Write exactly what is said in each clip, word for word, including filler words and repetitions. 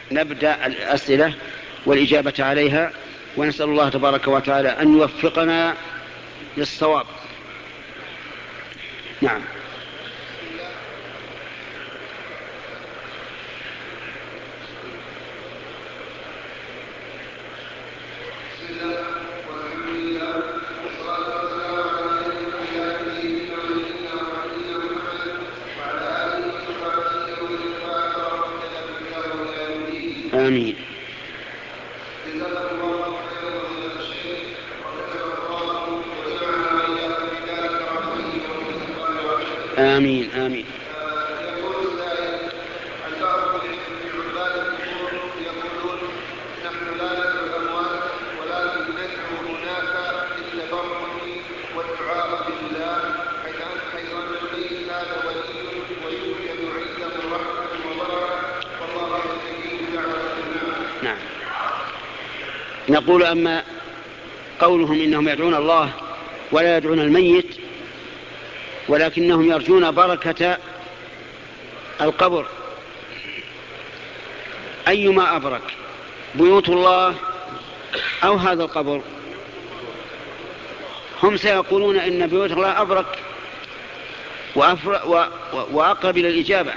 نبدأ الأسئلة والإجابة عليها، ونسأل الله تبارك وتعالى أن يوفقنا للصواب. نعم. آمين. آمين آمين. نعم. نقول أما قولهم إنهم يدعون الله ولا يدعون الميت، ولكنهم يرجون بركة القبر، أيما أبرك، بيوت الله أو هذا القبر؟ هم سيقولون إن بيوت الله أبرك وأقرب إلى الإجابة،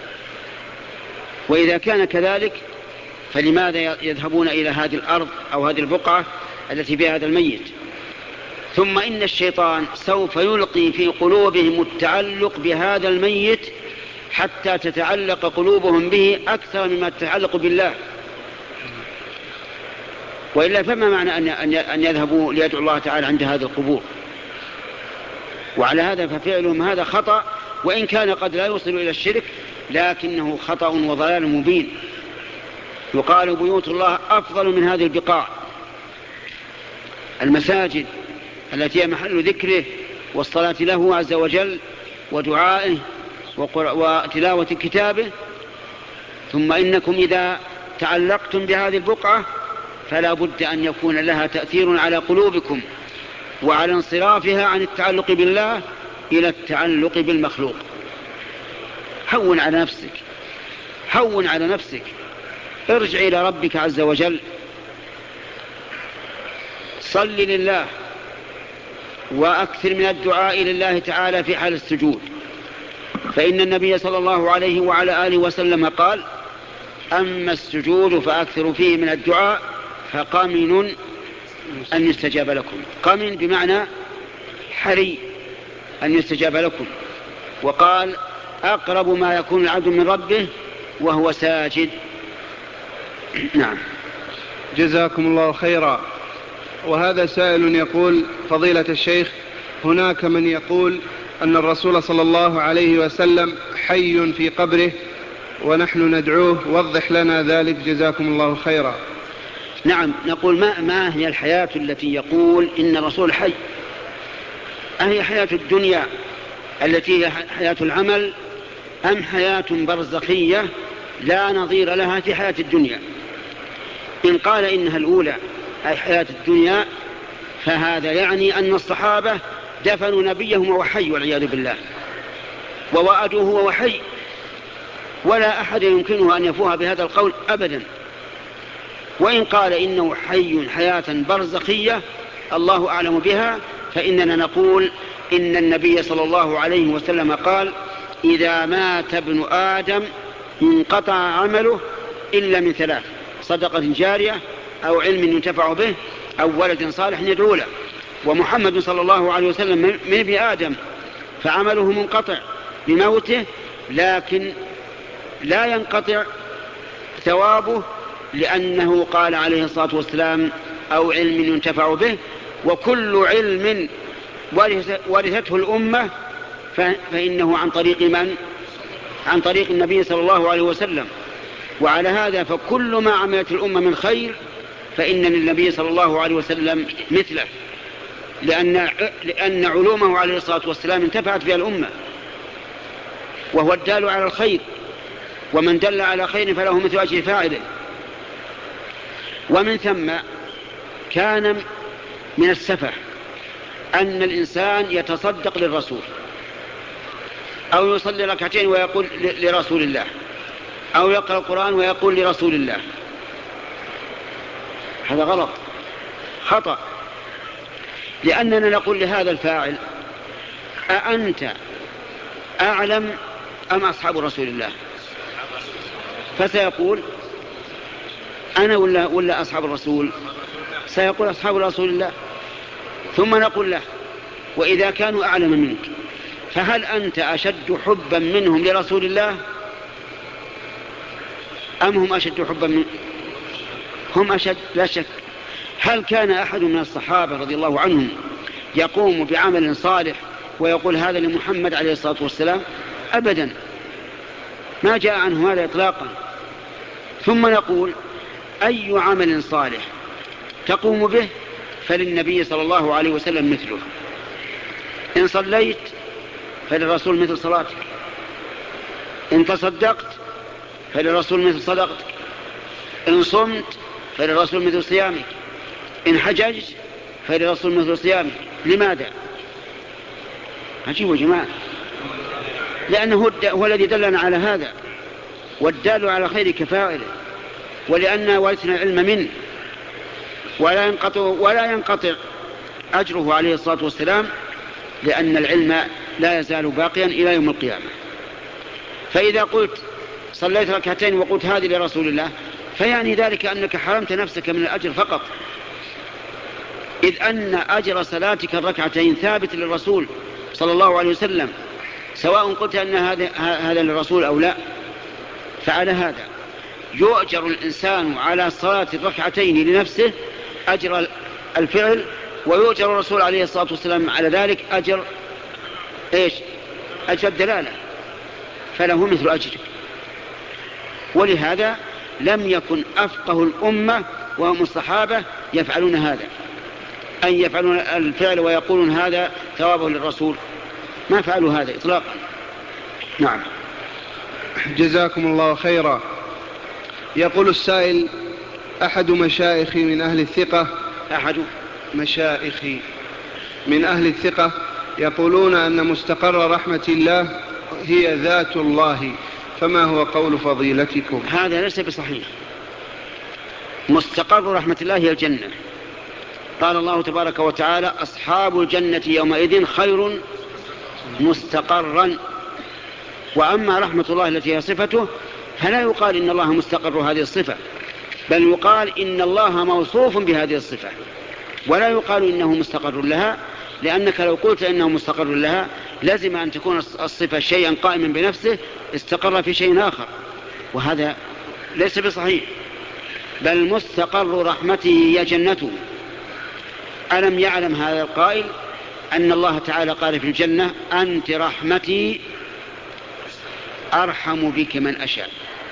وإذا كان كذلك فلماذا يذهبون إلى هذه الأرض أو هذه البقعة التي فيها هذا الميت؟ ثم إن الشيطان سوف يلقي في قلوبهم التعلق بهذا الميت حتى تتعلق قلوبهم به أكثر مما تتعلق بالله، وإلا فما معنى أن يذهبوا ليدعوا الله تعالى عند هذه القبور؟ وعلى هذا ففعلهم هذا خطأ، وإن كان قد لا يوصل إلى الشرك لكنه خطأ وضلال مبين. يقال بيوت الله أفضل من هذه البقاع، المساجد التي هي محل ذكره والصلاة له عز وجل ودعائه وتلاوة كتابه. ثم إنكم إذا تعلقتم بهذه البقعة فلا بد أن يكون لها تأثير على قلوبكم وعلى انصرافها عن التعلق بالله إلى التعلق بالمخلوق. هون على نفسك، هون على نفسك، ارجع إلى ربك عز وجل، صل لله وأكثر من الدعاء لله تعالى في حال السجود، فإن النبي صلى الله عليه وعلى آله وسلم قال: أما السجود فأكثر فيه من الدعاء فقمن أن يستجاب لكم. قمن بمعنى حري أن يستجاب لكم. وقال: أقرب ما يكون العبد من ربه وهو ساجد. نعم. جزاكم الله خيرا. وهذا سائل يقول: فضيلة الشيخ، هناك من يقول أن الرسول صلى الله عليه وسلم حي في قبره ونحن ندعوه، وضح لنا ذلك جزاكم الله خيرا. نعم. نقول ما, ما هي الحياة التي يقول إن الرسول حي؟ أهي حياة الدنيا التي هي حياة العمل، أم حياة برزخية لا نظير لها في حياة الدنيا؟ إن قال إنها الأولى أي حياة الدنيا فهذا يعني أن الصحابة دفنوا نبيهم وهو حي والعياذ بالله، ووأدوه وهو حي، ولا أحد يمكنه أن يفوها بهذا القول أبدا. وإن قال إنه حي حياة برزخية الله أعلم بها، فإننا نقول إن النبي صلى الله عليه وسلم قال: إذا مات ابن آدم انقطع عمله إلا من ثلاث: صدقة جارية أو علم ينتفع به أو ولد صالح يدعو له. ومحمد صلى الله عليه وسلم من ابن آدم فعمله منقطع بموته، لكن لا ينقطع ثوابه، لأنه قال عليه الصلاة والسلام: أو علم ينتفع به. وكل علم ورثته الأمة فإنه عن طريق من؟ عن طريق النبي صلى الله عليه وسلم. وعلى هذا فكل ما عملت الأمة من خير فإن للنبي صلى الله عليه وسلم مثله، لأن, لأن علومه عليه الصلاة والسلام انتفعت بها الأمة، وهو الدال على الخير، ومن دل على خير فله مثل أجر فاعله. ومن ثم كان من السفه أن الإنسان يتصدق للرسول أو يصلي ركعتين ويقول لرسول الله، أو يقرأ القرآن ويقول لرسول الله، هذا غلط، خطأ، لأننا نقول لهذا الفاعل: أأنت أعلم أم أصحاب رسول الله؟ فسيقول: أنا ولا, ولا أصحاب الرسول؟ سيقول: أصحاب رسول الله. ثم نقول له: وإذا كانوا أعلم منك فهل أنت أشد حبا منهم لرسول الله أم هم أشد حبا منهم؟ هم أشد لا شك. هل كان أحد من الصحابة رضي الله عنهم يقوم بعمل صالح ويقول هذا لمحمد عليه الصلاة والسلام؟ أبدا، ما جاء عنه هذا إطلاقا. ثم نقول: أي عمل صالح تقوم به فللنبي صلى الله عليه وسلم مثله. إن صليت فللرسول مثل صلاتك، إن تصدقت فللرسول مثل صدقتك، إن صمت فللرسول مثل صيامك، إن حججت فللرسول مثل صيامك. لماذا؟ عجيب يا جماعة، لأنه هو الذي دلنا على هذا، والدال على خير كفاعله، ولأننا ورثنا العلم منه، ولا ينقطع, ولا ينقطع أجره عليه الصلاة والسلام، لأن العلم لا يزال باقيا إلى يوم القيامة. فإذا قلت صليت ركعتين وقلت هذه لرسول الله، فيعني ذلك أنك حرمت نفسك من الأجر فقط، إذ أن أجر صلاتك الركعتين ثابت للرسول صلى الله عليه وسلم، سواء قلت أن هذا, هذا للرسول أو لا. فعلى هذا يؤجر الإنسان على صلاة الركعتين لنفسه أجر الفعل، ويؤجر الرسول عليه الصلاة والسلام على ذلك أجر إيش؟ أجر الدلالة، فله مثل أجرك. ولهذا لم يكن أفقه الأمة وهم الصحابة يفعلون هذا، أن يفعلون الفعل ويقولون هذا ثوابه للرسول، ما فعلوا هذا إطلاقا. نعم. جزاكم الله خيرا. يقول السائل: أحد مشايخي من أهل الثقة أحد مشايخي من أهل الثقة يقولون أن مستقر رحمة الله هي ذات الله، فما هو قول فضيلتكم؟ هذا ليس بصحيح. مستقر رحمة الله هي الجنة. قال الله تبارك وتعالى: أصحاب الجنة يومئذ خير مستقرا. وأما رحمة الله التي هي صفته فلا يقال إن الله مستقر هذه الصفة، بل يقال إن الله موصوف بهذه الصفة، ولا يقال إنه مستقر لها، لأنك لو قلت إنه مستقر لها لازم أن تكون الصفة شيئا قائما بنفسه استقر في شيء آخر، وهذا ليس بصحيح. بل مستقر رحمته هي جنته. ألم يعلم هذا القائل أن الله تعالى قال في الجنة: أنت رحمتي أرحم بك من أشاء.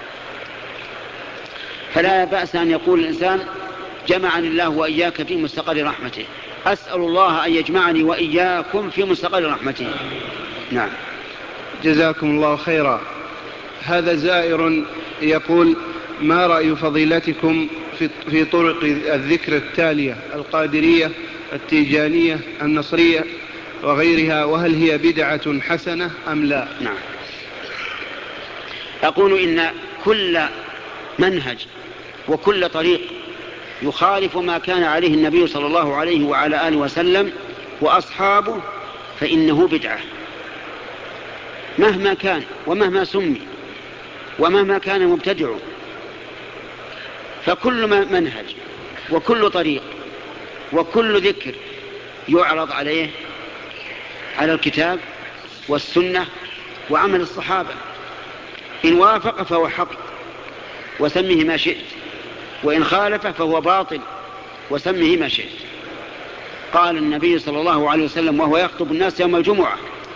فلا بأس أن يقول الإنسان: جمعني الله وإياك في مستقر رحمته. أسأل الله أن يجمعني وإياكم في مستقر رحمته. نعم. جزاكم الله خيرا. هذا زائر يقول: ما رأي فضيلتكم في, في طرق الذكر التالية: القادرية، التيجانية، النصرية وغيرها، وهل هي بدعة حسنة أم لا؟ نعم. أقول إن كل منهج وكل طريق يخالف ما كان عليه النبي صلى الله عليه وعلى آله وسلم وأصحابه فإنه بدعة، مهما كان ومهما سمي ومهما كان مبتدع. فكل منهج وكل طريق وكل ذكر يعرض عليه على الكتاب والسنة وعمل الصحابة، إن وافق فهو حق وسمه ما شئت، وإن خالف فهو باطل وسمه ما شئت. قال النبي صلى الله عليه وسلم وهو يخطب الناس يوم الجمعة: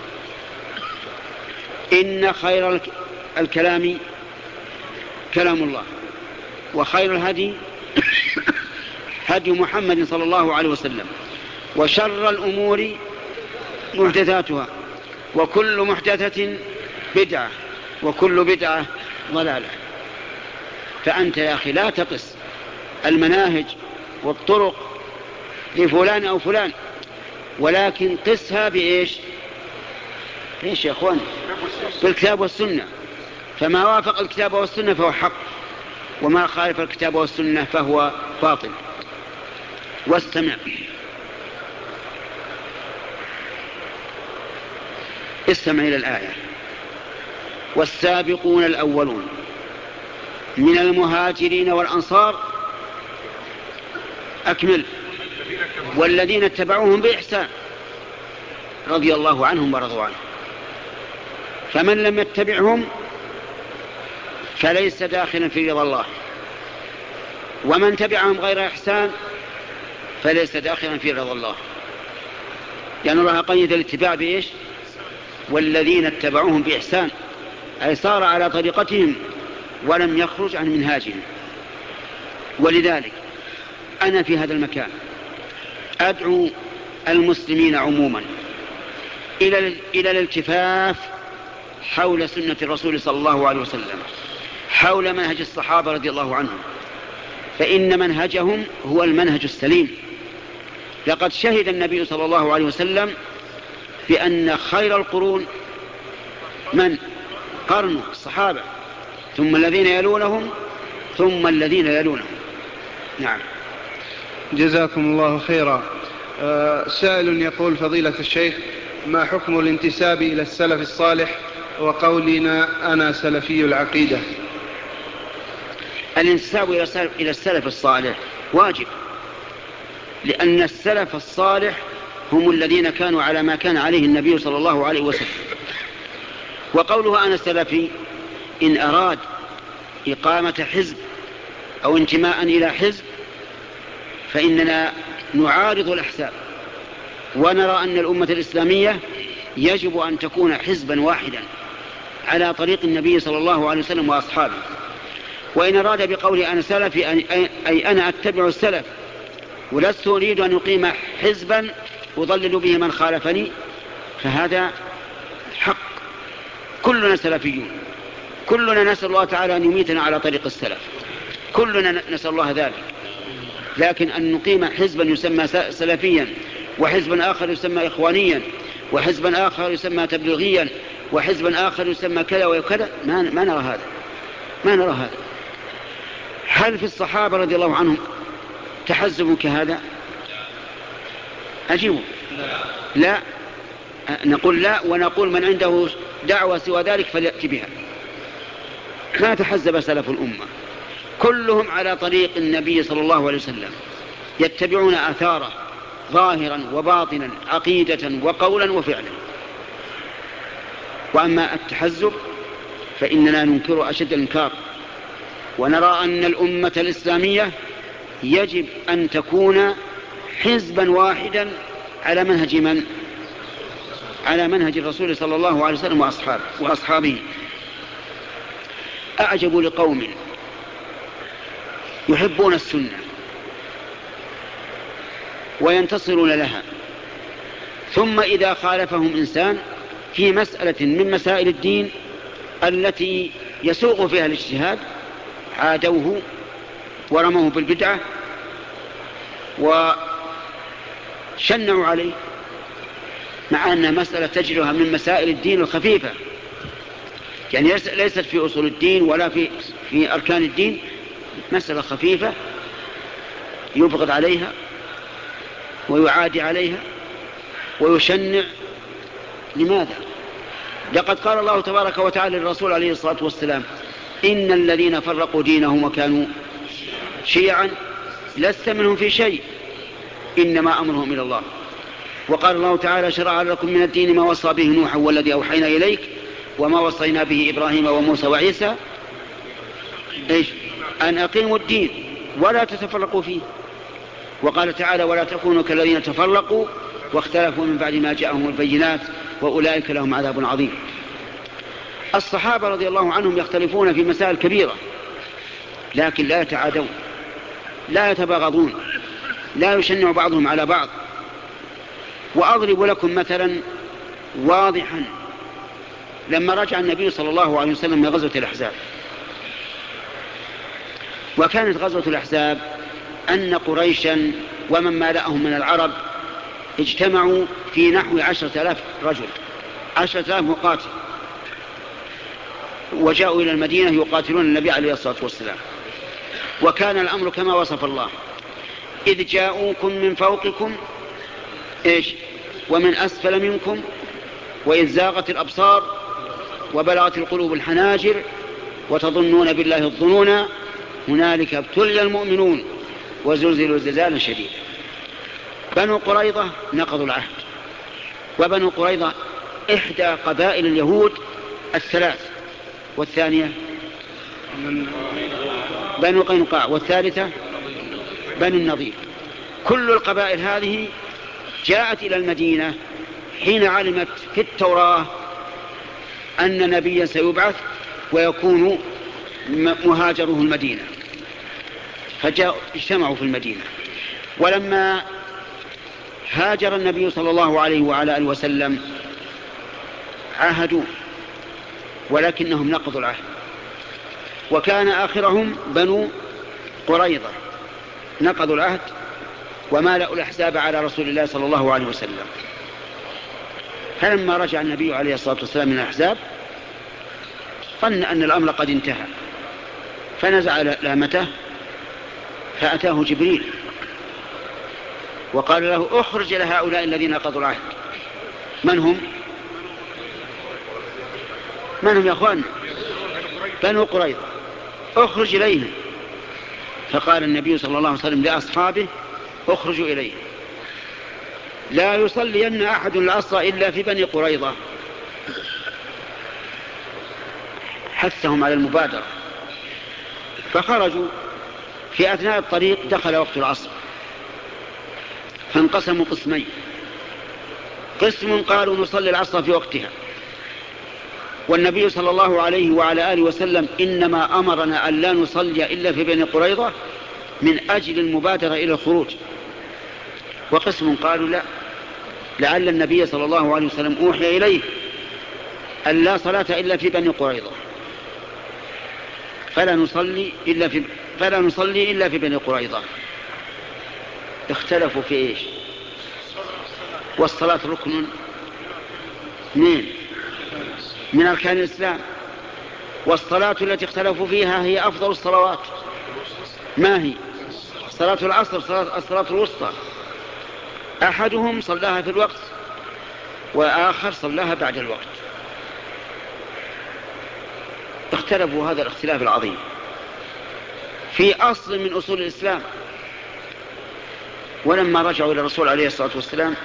إن خير الكلام كلام الله، وخير الهدي هدي محمد صلى الله عليه وسلم، وشر الأمور محدثاتها، وكل محدثة بدعة، وكل بدعة ضلالة. فأنت يا أخي لا تقس المناهج والطرق لفلان أو فلان، ولكن قسها بإيش؟ إيش يا أخوان؟ بالكتاب والسنة. فما وافق الكتاب والسنة فهو حق، وما خالف الكتاب والسنة فهو باطل. واستمع، استمع إلى الآية: والسابقون الأولون من المهاجرين والأنصار، أكمل، والذين اتبعوهم بإحسان رضي الله عنهم ورضوا عنه. فمن لم يتبعهم فليس داخلا في رضا الله، ومن تبعهم غير إحسان فليس داخلا في رضا الله. يعني الله قيد الاتباع بإيش؟ والذين اتبعوهم بإحسان، أي صار على طريقتهم ولم يخرج عن منهاجهم. ولذلك أنا في هذا المكان أدعو المسلمين عموما إلى إلى الالتفاف حول سنة الرسول صلى الله عليه وسلم، حول منهج الصحابة رضي الله عنهم، فإن منهجهم هو المنهج السليم. لقد شهد النبي صلى الله عليه وسلم بأن خير القرون من قرن الصحابة، ثم الذين يلونهم، ثم الذين يلونهم. نعم. جزاكم الله خيرا. أه سائل يقول: فضيلة الشيخ، ما حكم الانتساب إلى السلف الصالح وقولنا أنا سلفي العقيدة؟ الانتساب إلى السلف الصالح واجب، لأن السلف الصالح هم الذين كانوا على ما كان عليه النبي صلى الله عليه وسلم. وقوله أنا سلفي إن أراد إقامة حزب أو انتماء إلى حزب فإننا نعارض الأحزاب، ونرى أن الأمة الإسلامية يجب أن تكون حزبا واحدا على طريق النبي صلى الله عليه وسلم وأصحابه. وإن أراد بقوله أنا سلفي أي أنا أتبع السلف ولست أريد أن أقيم حزبا أضلل به من خالفني، فهذا حق. كلنا سلفيون، كلنا نسأل الله تعالى أن يميتنا على طريق السلف، كلنا نسأل الله ذلك. لكن أن نقيم حزبا يسمى سلفيا، وحزبا آخر يسمى إخوانيا، وحزبا آخر يسمى تبليغيا، وحزبا آخر يسمى كذا وكذا، ما, ما نرى هذا، ما نرى هذا. هل في الصحابة رضي الله عنهم تحزب كهذا؟ أجيبوا لا. نقول لا، ونقول من عنده دعوة سوى ذلك فليأتي بها. ما تحزب سلف الأمة، كلهم على طريق النبي صلى الله عليه وسلم، يتبعون آثاره ظاهرا وباطنا، عقيدة وقولا وفعلا. وأما التحزب فإننا ننكر أشد الإنكار، ونرى أن الأمة الإسلامية يجب أن تكون حزبا واحدا على منهج من؟ على منهج الرسول صلى الله عليه وسلم وأصحابه, وأصحابه. أعجب لقوم يحبون السنة وينتصرون لها، ثم إذا خالفهم إنسان في مسألة من مسائل الدين التي يسوغ فيها الاجتهاد عادوه ورموه بالبدعة وشنعوا عليه، مع أن مسألة تجرها من مسائل الدين الخفيفة، يعني ليست في أصول الدين ولا في, في أركان الدين، مسألة خفيفة يبغض عليها ويعادي عليها ويشنع. لماذا؟ لقد قال الله تبارك وتعالى للرسول عليه الصلاة والسلام: إن الذين فرقوا دينهم وكانوا شيعا لست منهم في شيء إنما أمرهم إلى الله. وقال الله تعالى: شرع لكم من الدين ما وصى به نوح والذي أوحينا إليك وما وصينا به إبراهيم وموسى وعيسى إيش؟ أن أقيموا الدين ولا تتفرقوا فيه. وقال تعالى: ولا تكونوا كالذين تفرقوا واختلفوا من بعد ما جاءهم البينات وأولئك لهم عذاب عظيم. الصحابة رضي الله عنهم يختلفون في مسائل كبيرة، لكن لا يتعادون، لا يتباغضون، لا يشنع بعضهم على بعض. وأضرب لكم مثلا واضحا: لما رجع النبي صلى الله عليه وسلم من غزوة الأحزاب، وكانت غزوة الأحزاب أن قريشا ومن مالأهم من العرب اجتمعوا في نحو عشرة آلاف رجل، عشرة آلاف مقاتل، وجاءوا إلى المدينة يقاتلون النبي عليه الصلاة والسلام. وكان الأمر كما وصف الله: إذ جاءوكم من فوقكم إيش ومن أسفل منكم وإذ زاغت الأبصار وبلغت القلوب الحناجر وتظنون بالله الظنون هنالك ابتلي المؤمنون وزلزلوا زلزالا شديدا. بنو قريظة نقضوا العهد، وبنو قريظة إحدى قبائل اليهود الثلاث، والثانية بنو قينقاع، والثالثة بنو النضير. كل القبائل هذه جاءت إلى المدينة حين علمت في التوراة أن نبيا سيبعث ويكون مهاجره المدينة، فجاءوا اجتمعوا في المدينة. ولما هاجر النبي صلى الله عليه وعلى آله وسلم عاهدوا، ولكنهم نقضوا العهد، وكان آخرهم بنو قريظة نقضوا العهد ومالأوا الأحزاب على رسول الله صلى الله عليه وسلم. فلما رجع النبي عليه الصلاة والسلام من الأحزاب ظن أن الأمر قد انتهى، فنزع لامته فأتاه جبريل وقال له: اخرج لهؤلاء الذين نقضوا العهد. من هم؟ من هم يا أخوان؟ بنو قريظة، اخرج إليهم. فقال النبي صلى الله عليه وسلم لأصحابه: اخرجوا إليه، لا يصلين أحد العصر إلا في بني قريظة. حثهم على المبادرة، فخرجوا. في أثناء الطريق دخل وقت العصر، فانقسموا قسمين: قسم قالوا نصلي العصر في وقتها، والنبي صلى الله عليه وعلى آله وسلم إنما أمرنا أن لا نصلي إلا في بني قريظة من أجل المبادرة إلى الخروج. وقسم قالوا لا، لعل النبي صلى الله عليه وسلم أوحي إليه أن لا صلاة إلا في بني قريظة، فلا نصلي إلا في, فلا نصلي إلا في بني قريظة. اختلفوا في إيش؟ والصلاة ركن اثنين من أركان الإسلام، والصلاة التي اختلفوا فيها هي أفضل الصلوات. ما هي؟ صلاة العصر، صلاة الصلاة الوسطى. أحدهم صلاها في الوقت وآخر صلاها بعد الوقت. اختلفوا هذا الاختلاف العظيم في أصل من أصول الإسلام. ولما رجعوا إلى الرسول عليه الصلاة والسلام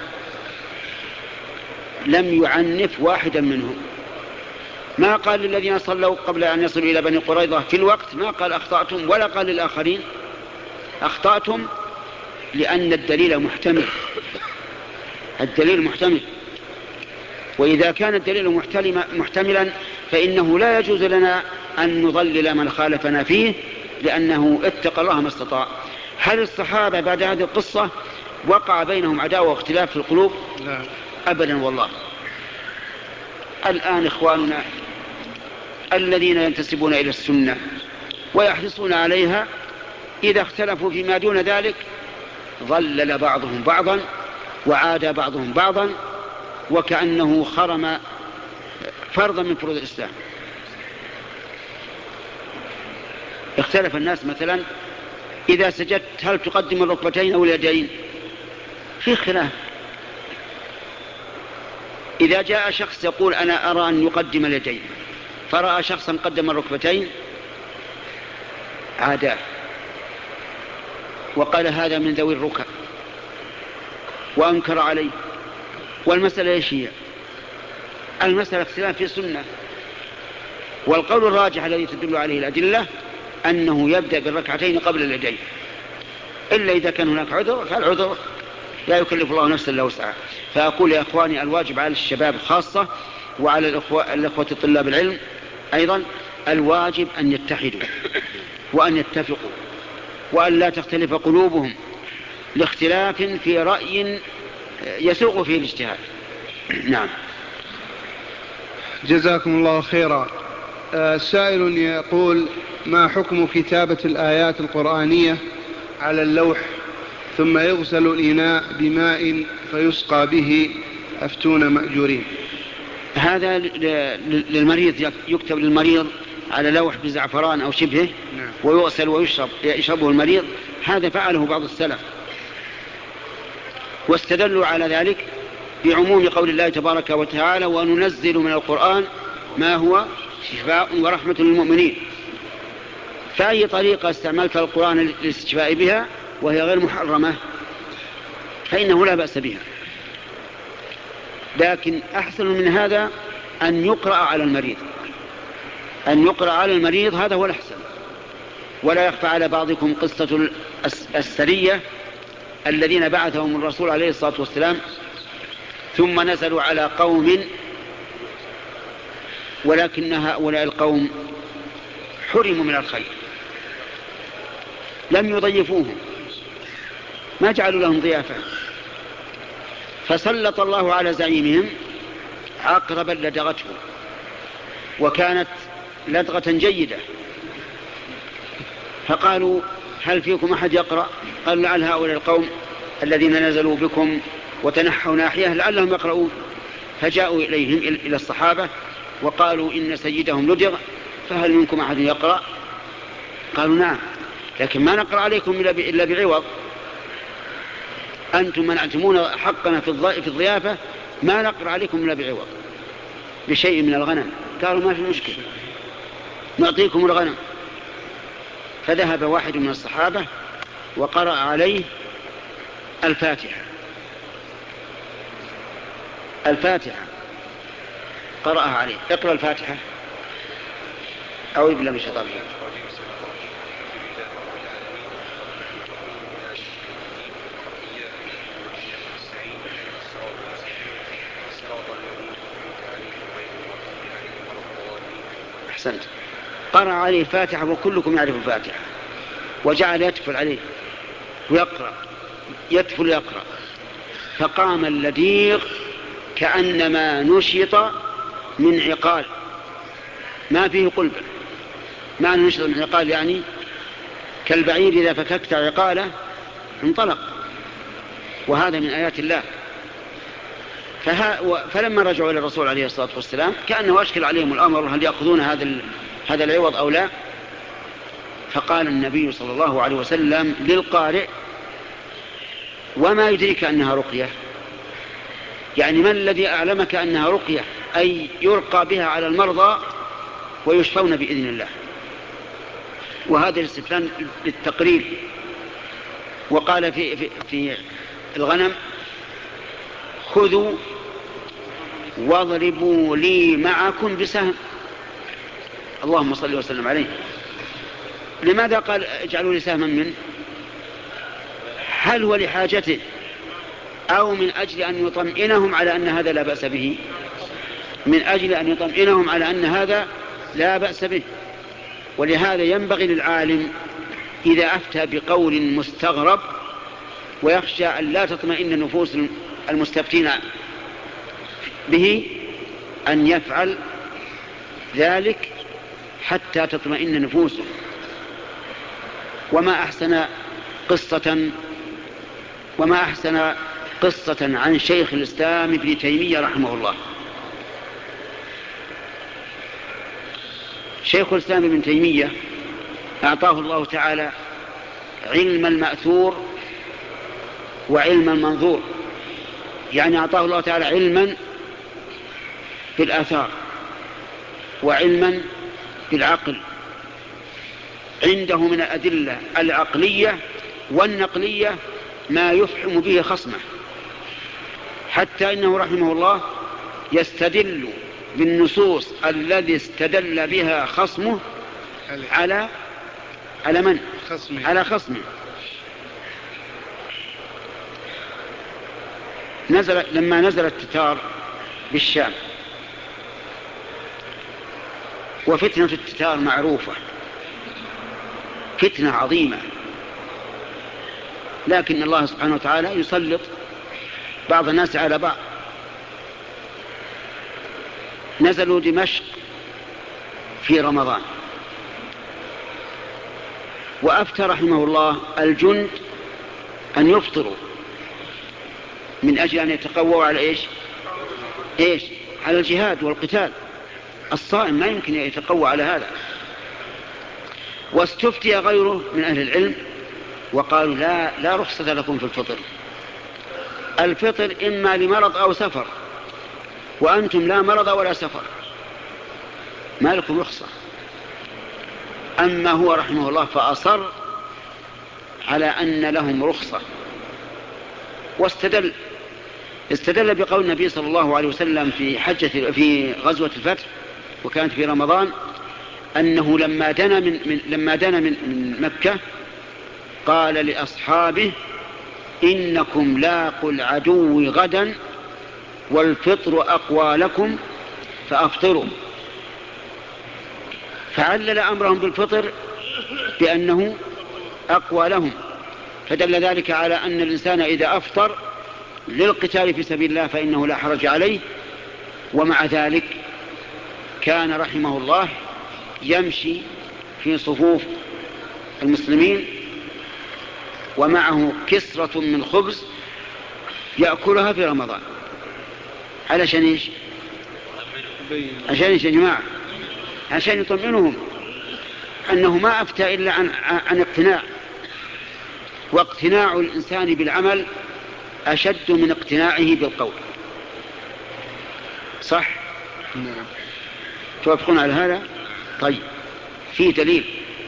لم يعنف واحدا منهم، ما قال للذين صلوا قبل أن يصلوا إلى بني قريظة في الوقت ما قال أخطأتم، ولا قال للآخرين أخطأتم، لأن الدليل محتمل. الدليل محتمل، وإذا كان الدليل محتملا فإنه لا يجوز لنا أن نضلل من خالفنا فيه، لأنه اتقى الله ما استطاع. هل الصحابة بعد هذه القصة وقع بينهم عداوة واختلاف في القلوب؟ لا أبدا والله. الآن إخواننا الذين ينتسبون إلى السنة ويحرصون عليها إذا اختلفوا فيما دون ذلك ضلل بعضهم بعضا وعاد بعضهم بعضا، وكأنه خرم فرضا من فروض الإسلام. اختلف الناس مثلا إذا سجدت هل تقدم الركبتين أو اليدين؟ في خلاف. إذا جاء شخص يقول أنا أرى أن يقدم اليدين، فرأى شخصا قدم الركبتين، عاداه وقال هذا من ذوي الركب وأنكر عليه. والمسألة ايش هي؟ المسألة اختلاف في السنة، والقول الراجح الذي تدل عليه الأدلة أنه يبدأ بالركعتين قبل اليدين، إلا إذا كان هناك عذر، فالعذر لا يكلف الله نفسا إلا وسعها. فأقول يا إخواني الواجب على الشباب خاصة وعلى الأخوة, الأخوة طلاب العلم أيضا، الواجب أن يتحدوا وأن يتفقوا وأن لا تختلف قلوبهم لاختلاف في رأي يسوق فيه الاجتهاد. نعم. جزاكم الله خيرا. سائل يقول: ما حكم كتابة الآيات القرآنية على اللوح ثم يغسل الإناء بماء فيسقى به؟ أفتون مأجورين. هذا للمريض، يكتب للمريض على لوح بزعفران أو شبهه ويغسل ويشرب يشربه المريض، هذا فعله بعض السلف، واستدلوا على ذلك بعموم قول الله تبارك وتعالى: وننزل من القرآن ما هو شفاء ورحمة للمؤمنين. فأي طريقة استعملت القرآن للاستشفاء بها وهي غير محرمة فإنه لا بأس بها، لكن أحسن من هذا أن يقرأ على المريض، أن يقرأ على المريض هذا هو الأحسن. ولا يخفى على بعضكم قصة السرية الذين بعثهم الرسول عليه الصلاة والسلام ثم نزلوا على قوم، ولكن هؤلاء القوم حرموا من الخير، لم يضيفوهم، ما جعلوا لهم ضيافة، فسلط الله على زعيمهم عقربا لدغته، وكانت لدغة جيدة، فقالوا: هل فيكم أحد يقرأ؟ قالوا: لعل هؤلاء القوم الذين نزلوا بكم وتنحوا ناحية لعلهم يقرؤون. فجاءوا إليهم إلى الصحابة وقالوا: إن سيدهم لدغ، فهل منكم أحد يقرأ؟ قالوا: نعم، لكن ما نقرأ عليكم إلا بعوض، أنتم منعتمون حقنا في الضيافة، ما نقرأ عليكم إلا بعوض بشيء من الغنم. قالوا: ما في مشكلة، نعطيكم الغنم. فذهب واحد من الصحابة وقرأ عليه الفاتحة الفاتحة قرأها عليه. اقرأ الفاتحة. أعوذ بالله من الشيطان الرجيم. أحسنت. قرأ عليه الفاتحة وكلكم يعرف الفاتحة، وجعل يتفل عليه ويقرأ، يتفل يقرأ، فقام اللديغ كأنما نشط من عقال، ما فيه قلبة. ما نشط من عقال يعني كالبعير إذا فككت عقاله انطلق، وهذا من آيات الله. فها فلما رجعوا إلى الرسول عليه الصلاة والسلام كأنه أشكل عليهم الأمر، هل يأخذون هذا هذا العوض أو لا؟ فقال النبي صلى الله عليه وسلم للقارئ: وما يدريك أنها رقية؟ يعني من الذي أعلمك أنها رقية، أي يرقى بها على المرضى ويشفون بإذن الله. وهذا الاستفهام للتقرير. وقال في, في, في الغنم: خذوا واضربوا لي معكم بسهم. اللهم صل وسلم عليه. لماذا قال اجعلوا لي سهما منه؟ هل هو لحاجته أو من أجل أن يطمئنهم على أن هذا لا بأس به؟ من أجل أن يطمئنهم على أن هذا لا بأس به. ولهذا ينبغي للعالم إذا أفتى بقول مستغرب ويخشى أن لا تطمئن نفوس المستفتين به أن يفعل ذلك حتى تطمئن نفوسه. وما أحسن قصة وما أحسن قصة عن شيخ الإسلام ابن تيمية رحمه الله. شيخ الإسلام ابن تيمية أعطاه الله تعالى علم المأثور وعلم المنظور، يعني أعطاه الله تعالى علما بالآثار وعلما بالعقل. عنده من الأدلة العقلية والنقلية ما يفحم به خصمه، حتى إنه رحمه الله يستدل بالنصوص الذي استدل بها خصمه على على من؟ خصمه. على خصمه. نزل لما نزل التتار بالشام، وفتنة التتار معروفة، فتنة عظيمة، لكن الله سبحانه وتعالى يسلط بعض الناس على بعض. نزلوا دمشق في رمضان، وأفتى رحمه الله الجند أن يفطروا من أجل أن يتقووا على إيش؟ إيش؟ على الجهاد والقتال. الصائم ما يمكن يتقوى على هذا. واستفتي غيره من أهل العلم وقالوا لا لا رخصة لكم في الفطر. الفطر إما لمرض أو سفر، وأنتم لا مرض ولا سفر، ما لكم رخصة. أما هو رحمه الله فأصر على أن لهم رخصة، واستدل استدل بقول النبي صلى الله عليه وسلم في حجة في غزوة الفتح وكانت في رمضان، أنه لما دنا من, من لما دنا من, من مكة قال لأصحابه إنكم لاقوا العدو غدا والفطر أقوى لكم فأفطروا. فعلل أمرهم بالفطر بأنه أقوى لهم، فدل ذلك على أن الإنسان إذا أفطر للقتال في سبيل الله فإنه لا حرج عليه. ومع ذلك كان رحمه الله يمشي في صفوف المسلمين ومعه كسرة من خبز يأكلها في رمضان. علشان إيش؟ عشان إيش يا جماعة؟ عشان يطمئنهم أنه ما أفتى إلا عن, عن اقتناع، واقتناع الإنسان بالعمل أشد من اقتناعه بالقول. صح؟ نعم. توافقون على هذا؟ طيب، في دليل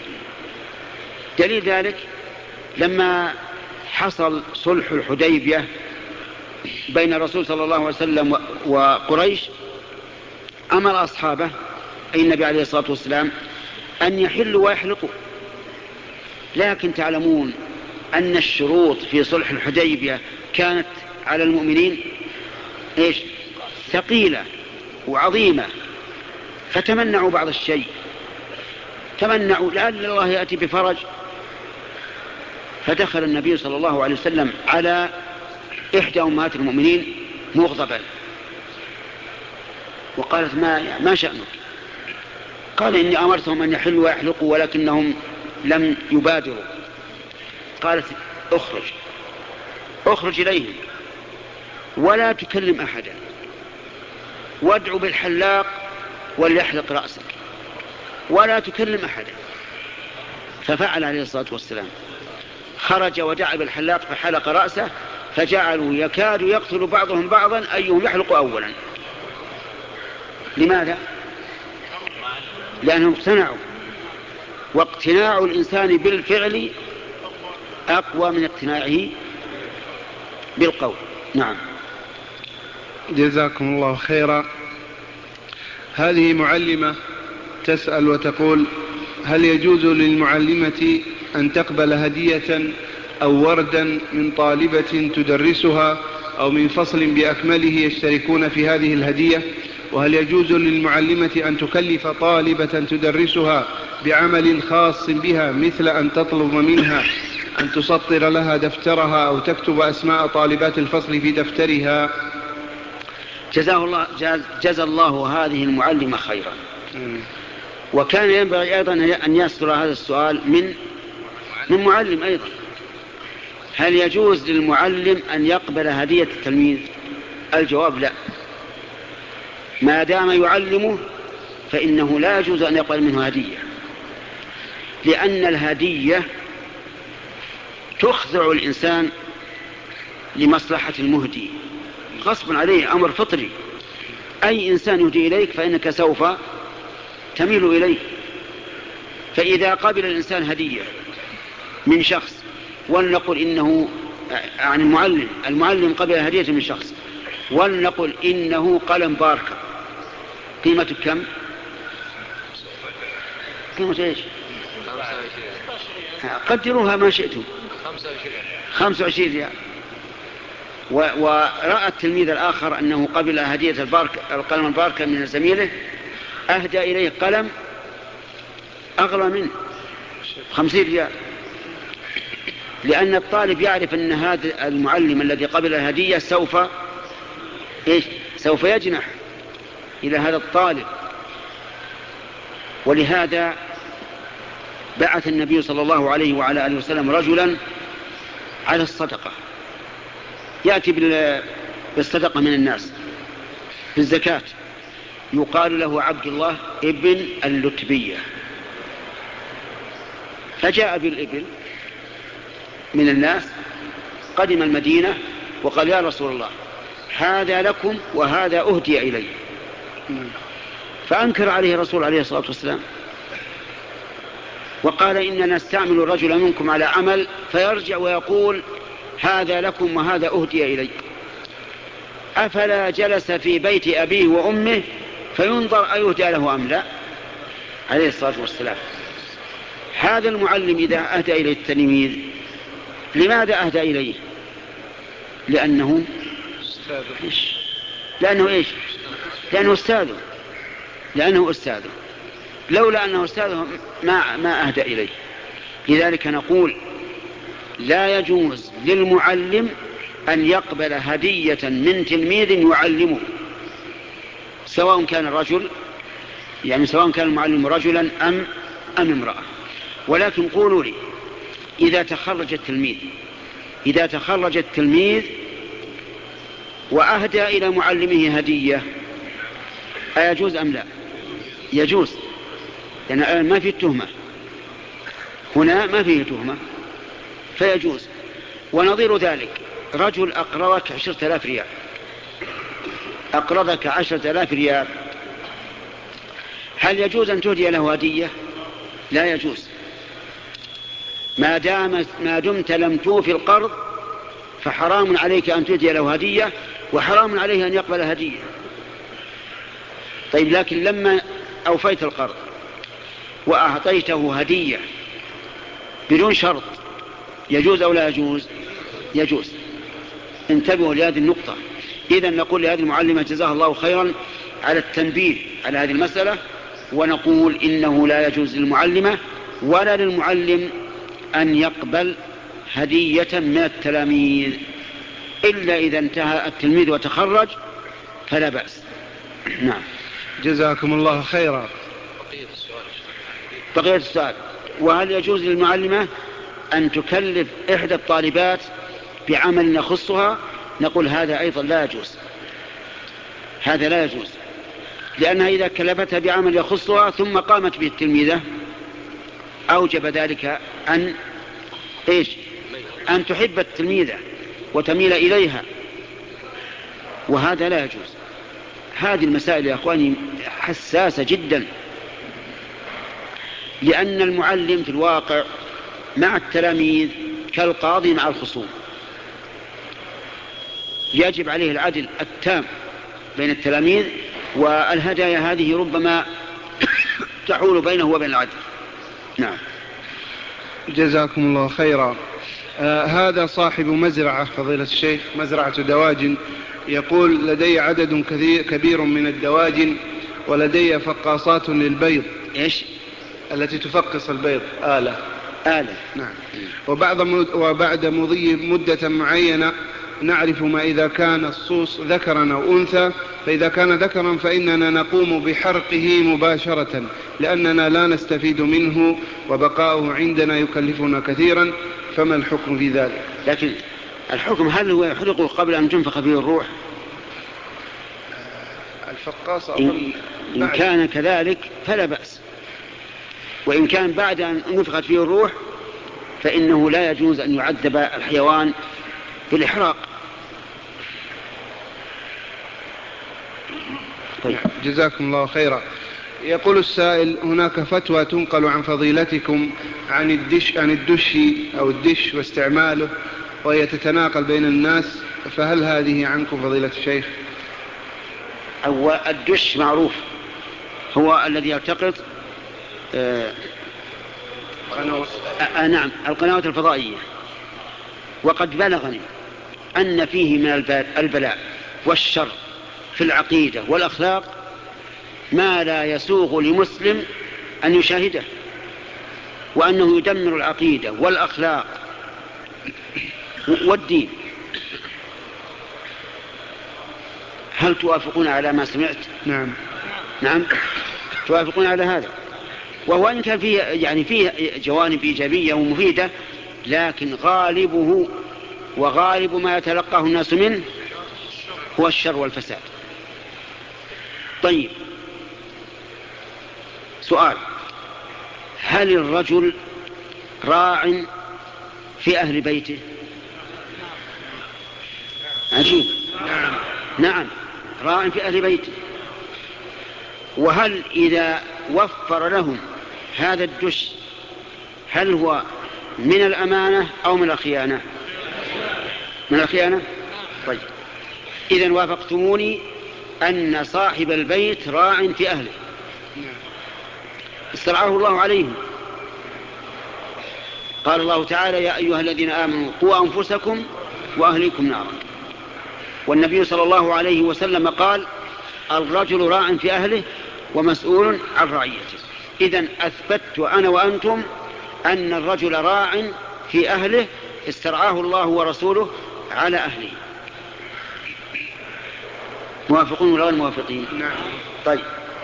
دليل ذلك لما حصل صلح الحديبية بين الرسول صلى الله عليه وسلم وقريش، أمر أصحابه أي النبي عليه الصلاة والسلام أن يحلوا ويحلقوا. لكن تعلمون أن الشروط في صلح الحديبية كانت على المؤمنين إيش؟ ثقيلة وعظيمة، فتمنعوا بعض الشيء، تمنعوا لعل الله يأتي بفرج. فدخل النبي صلى الله عليه وسلم على إحدى أمهات المؤمنين مغضبا وقالت ما, ما شأنك؟ قال إني أمرتهم أن يحلوا ويحلقوا ولكنهم لم يبادروا. قالت اخرج اخرج إليهم ولا تكلم أحدا، وادعو بالحلاق وليحلق رأسك ولا تكلم أحدا. ففعل عليه الصلاة والسلام، خرج ودعا بالحلاق فحلق رأسه، فجعلوا يكاد يقتل بعضهم بعضا أيهم يحلق أولا. لماذا؟ لأنهم اقتنعوا، واقتناع الإنسان بالفعل أقوى من اقتناعه بالقول. نعم. جزاكم الله خيرا. هذه معلمة تسأل وتقول: هل يجوز للمعلمة أن تقبل هدية أو وردا من طالبة تدرسها أو من فصل بأكمله يشتركون في هذه الهدية؟ وهل يجوز للمعلمة أن تكلف طالبة تدرسها بعمل خاص بها، مثل أن تطلب منها أن تسطر لها دفترها أو تكتب أسماء طالبات الفصل في دفترها؟ جزاه الله جزا الله هذه المعلمة خيرا. وكان ينبغي أيضا أن يصدر هذا السؤال من من معلم أيضا: هل يجوز للمعلم أن يقبل هدية التلميذ؟ الجواب لا. ما دام يعلمه فإنه لا يجوز أن يقبل منه هدية، لأن الهدية تخضع الإنسان لمصلحة المهدي غصبا عليه، أمر فطري. أي إنسان يهدي إليك فإنك سوف تميل إليه. فإذا قبل الإنسان هدية من شخص، ولنقل إنه عن المعلم المعلم قبل هدية من شخص، ولنقل إنه قلم باركة قيمته كم؟ قيمة إيش؟ قدروها ما شئتم. خمسة وعشرين ريال. ورأى التلميذ الآخر أنه قبل هدية البارك القلم الباركة من زميله، أهدى إليه قلم أغلى منه خمسين ريال، لأن الطالب يعرف أن هذا المعلم الذي قبل الهدية سوف إيش؟ سوف يجنح إلى هذا الطالب. ولهذا بعث النبي صلى الله عليه وعلى آله وسلم رجلا على الصدقة، يأتي بالصدقة من الناس بالزكاة، يقال له عبد الله ابن اللتبية. فجاء بالإبل من الناس، قدم المدينة وقال يا رسول الله هذا لكم وهذا أهدي إلي، فأنكر عليه الرسول عليه الصلاة والسلام وقال إننا نستعمل الرجل منكم على عمل فيرجع ويقول هذا لكم وهذا أهدي إلي، أفلا جلس في بيت أبيه وأمه فينظر أيهدى له أم لا؟ عليه الصلاة والسلام. هذا المعلم إذا أهدى إليه التلميذ لماذا أهدى إليه؟ لأنه إيش؟ لأنه إيش؟ لأنه أستاذه، لأنه أستاذه، لولا أنه أستاذه ما, ما أهدى إليه. لذلك نقول لا يجوز للمعلم أن يقبل هدية من تلميذ يعلمه، سواء كان الرجل يعني سواء كان المعلم رجلا أم, أم امرأة. ولكن قولوا لي إذا تخرج التلميذ إذا تخرج التلميذ وأهدى إلى معلمه هدية أيجوز أم لا؟ يجوز، لأن يعني ما فيه تهمة، هنا ما فيه تهمة فيجوز. ونظير ذلك رجل أقرضك عشرة آلاف ريال أقرضك عشرة آلاف ريال، هل يجوز أن تهدي له هدية؟ لا يجوز، ما دام ما دمت لم توفي القرض فحرام عليك أن تهدي له هدية، وحرام عليه أن يقبل هدية. طيب لكن لما أوفيت القرض وأعطيته هدية بدون شرط يجوز أو لا يجوز؟ يجوز. انتبهوا لهذه النقطة. إذن نقول لهذه المعلمة جزاها الله خيرا على التنبيه على هذه المسألة، ونقول إنه لا يجوز للمعلمة ولا للمعلم أن يقبل هدية من التلاميذ إلا إذا انتهى التلميذ وتخرج فلا بأس. نعم. جزاكم الله خيرا. بقية السؤال: وهل يجوز للمعلمة أن تكلف إحدى الطالبات بعمل يخصها؟ نقول هذا أيضا لا يجوز، هذا لا يجوز، لأنها إذا كلفتها بعمل يخصها ثم قامت به التلميذة أوجب ذلك أن إيش؟ أن تحب التلميذة وتميل إليها، وهذا لا يجوز. هذه المسائل يا أخواني حساسة جدا، لأن المعلم في الواقع مع التلاميذ كالقاضي مع الخصوم، يجب عليه العدل التام بين التلاميذ، والهدايا هذه ربما تحول بينه وبين العدل. نعم. جزاكم الله خيرا. آه هذا صاحب مزرعة فضيلة الشيخ، مزرعة دواجن، يقول لدي عدد كبير من الدواجن ولدي فقاصات للبيض. إيش؟ التي تفقص البيض، آلة. آلة. نعم. وبعد وبعد مضي مدة معينة نعرف ما إذا كان الصوص ذكرا أو أنثى، فإذا كان ذكرا فإننا نقوم بحرقه مباشرة لأننا لا نستفيد منه وبقاؤه عندنا يكلفنا كثيرا، فما الحكم في ذلك؟ لكن الحكم هل هو يحرقه قبل أن تنفخ فيه الروح؟ الفقاص إن, إن كان كذلك فلا بأس، وإن كان بعد أن نفخت فيه الروح فإنه لا يجوز أن يعذب الحيوان بالإحراق. طيب. جزاكم الله خيرا. يقول السائل: هناك فتوى تنقل عن فضيلتكم عن الدش عن الدش أو الدش واستعماله وهي تتناقل بين الناس، فهل هذه عنكم فضيلة الشيخ؟ أو الدش معروف هو الذي يلتقط آه آه نعم القنوات الفضائية، وقد بلغني أن فيه من البلاء والشر في العقيدة والأخلاق ما لا يسوغ لمسلم أن يشاهده، وأنه يدمر العقيدة والأخلاق والدين. هل توافقون على ما سمعت؟ نعم. نعم توافقون على هذا، وهو إن كان فيه يعني فيه جوانب إيجابية ومفيدة، لكن غالبه وغالب ما يتلقاه الناس منه هو الشر والفساد. طيب، سؤال: هل الرجل راع في أهل بيته؟ عجيب. نعم نعم راع في أهل بيته. وهل إذا وفر لهم هذا الدش هل هو من الأمانة أو من الخيانة؟ من الخيانة. طيب إذن وافقتموني أن صاحب البيت راع في أهله استرعاه الله عليهم. قال الله تعالى يا أيها الذين آمنوا قوا أنفسكم وأهليكم نارا. والنبي صلى الله عليه وسلم قال الرجل راع في أهله ومسؤول عن رعيته. إذن أثبت أنا وأنتم أن الرجل راع في أهله استرعاه الله ورسوله على أهله. موافقون ولا غير موافقين؟ نعم. طيب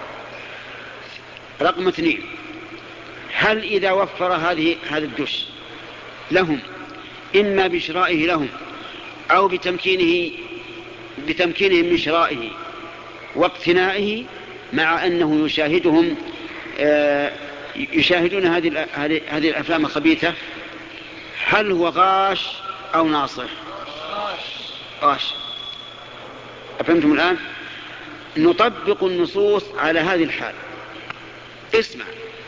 رقم اثنين، هل إذا وفر هذه هذا الدش لهم إما بشرائه لهم أو بتمكينه بتمكينهم من شرائه واقتنائه مع أنه يشاهدهم آه يشاهدون هذه هذه الأفلام الخبيثة، هل هو غاش أو ناصح؟ غاش. أفهمتم الآن؟ نطبق النصوص على هذه الحال. اسمع،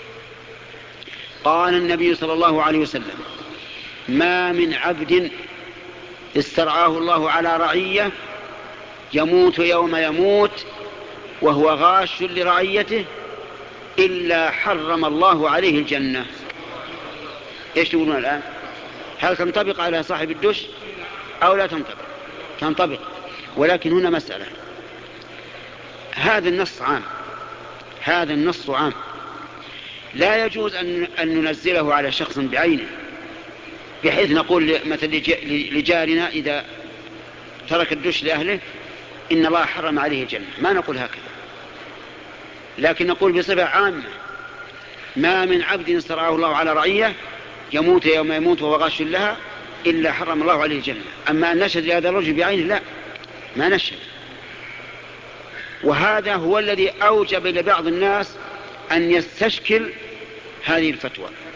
قال النبي صلى الله عليه وسلم ما من عبد استرعاه الله على رعية يموت يوم يموت وهو غاش لرعيته إلا حرم الله عليه الجنة. ايش تقولون الآن؟ هل تنطبق على صاحب الدش أو لا تنطبق؟ تنطبق. ولكن هنا مسألة، هذا النص عام، هذا النص عام، لا يجوز أن ننزله على شخص بعينه بحيث نقول مثل لجارنا إذا ترك الدش لأهله إن الله حرم عليه الجنة، ما نقول هكذا، لكن نقول بصفة عامة ما من عبد استرعاه الله على رعية يموت يوم يموت وهو غاش لها إلا حرم الله عليه الجنة. أما أن نشهد لهذا الرجل بعينه لا، ما نشهد. وهذا هو الذي أوجب لبعض الناس أن يستشكل هذه الفتوى.